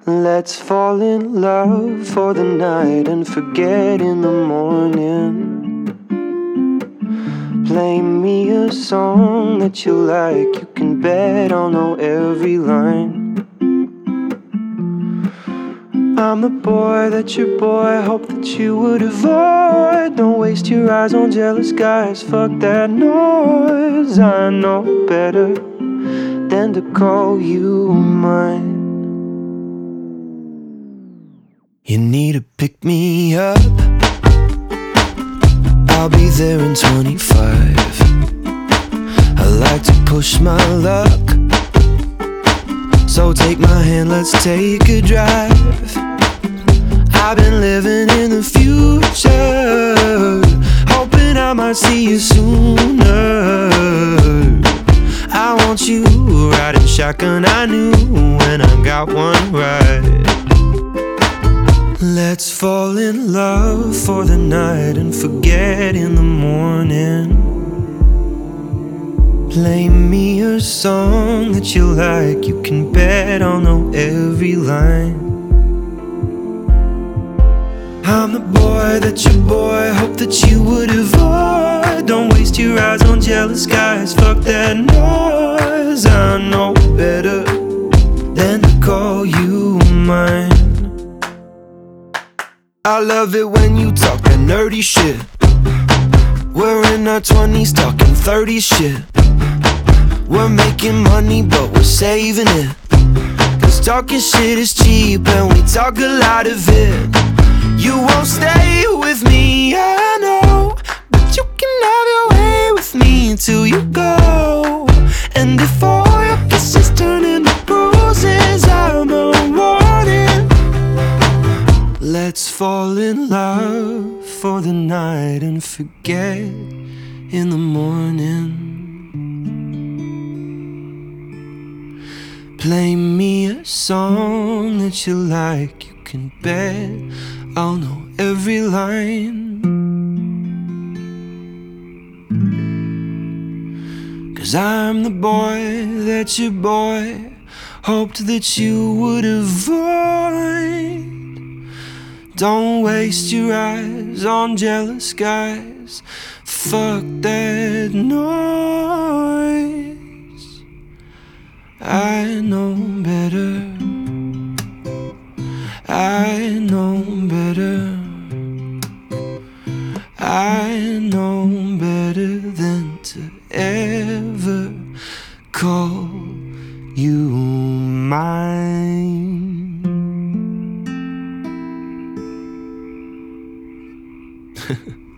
Let's fall in love for the night and forget in the morning. Play me a song that you like, you can bet I'll know every line. I'm the boy that your boy hoped that you would avoid. Don't waste your eyes on jealous guys, fuck that noise. I know better than to call you mine. You need to pick me up, I'll be there in 25. I like to push my luck, so take my hand, let's take a drive. I've been living in the future, hoping I might see you sooner. I want you riding shotgun, I knew when I got one right. Let's fall in love for the night and forget in the morning. Play me a song that you like, you can bet I'll know every line. I'm the boy that your boy hoped that you would avoid. Don't waste your eyes on jealous guys, fuck that noise. I know better than to call you mine. I love it when you talk that nerdy shit. We're in our 20s talking 30s shit. We're making money but we're saving it, 'cause talking shit is cheap and we talk a lot of it. You won't stay with me, I know, but you can have your way with me until you go. And if all your kisses turn into bruises, I'm a warning. Let's fall in love for the night and forget in the morning. Play me a song that you like, you can bet I'll know every line. 'Cause I'm the boy that your boy hoped that you would avoid. Don't waste your eyes on jealous guys, fuck that noise. I know better, I know better, I know better than to ever call you mine.